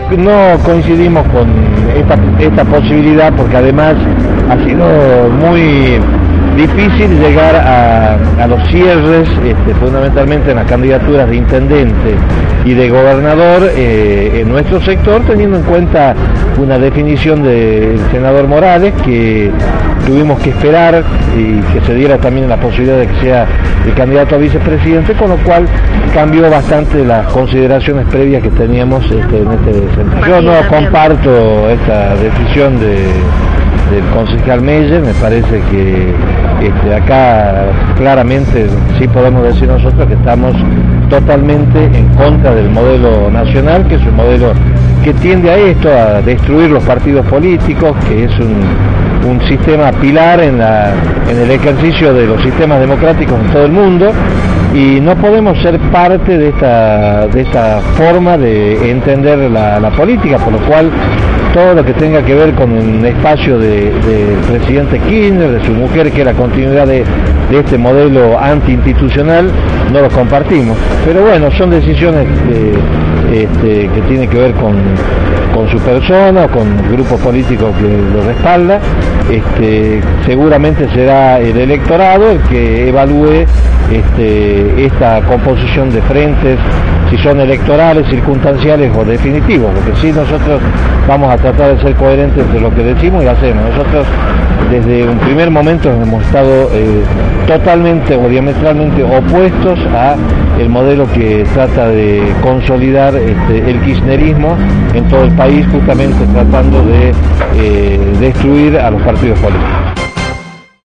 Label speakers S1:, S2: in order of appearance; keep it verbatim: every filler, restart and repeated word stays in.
S1: no coincidimos con esta, esta posibilidad porque además ha sido muy difícil llegar a, a los cierres, este, fundamentalmente en las candidaturas de intendente y de gobernador eh, en nuestro sector, teniendo en cuenta una definición del senador Morales que tuvimos que esperar y que se diera también la posibilidad de que sea el candidato a vicepresidente, con lo cual cambió bastante las consideraciones previas que teníamos este, en este sentido. Yo no comparto esta decisión de, del concejal Meyer, me parece que este, acá claramente sí podemos decir nosotros que estamos totalmente en contra del modelo nacional, que es un modelo que tiende a esto, a destruir los partidos políticos, que es un, un sistema pilar en, la, en el ejercicio de los sistemas democráticos en todo el mundo, y no podemos ser parte de esta, de esta forma de entender la, la política, por lo cual todo lo que tenga que ver con el espacio del de presidente Kirchner, de su mujer, que es la continuidad de, de este modelo antiinstitucional, no lo compartimos. Pero bueno, son decisiones de, este, que tienen que ver con, con su persona, con grupos políticos que lo respalda. Este, seguramente será el electorado el que evalúe este, esta composición de frentes, si son electorales, circunstanciales o definitivos, porque sí, nosotros vamos a tratar de ser coherentes entre lo que decimos y hacemos. Nosotros desde un primer momento hemos estado eh, totalmente o diametralmente opuestos a el modelo que trata de consolidar este, el kirchnerismo en todo el país, justamente tratando de eh, destruir a los partidos políticos.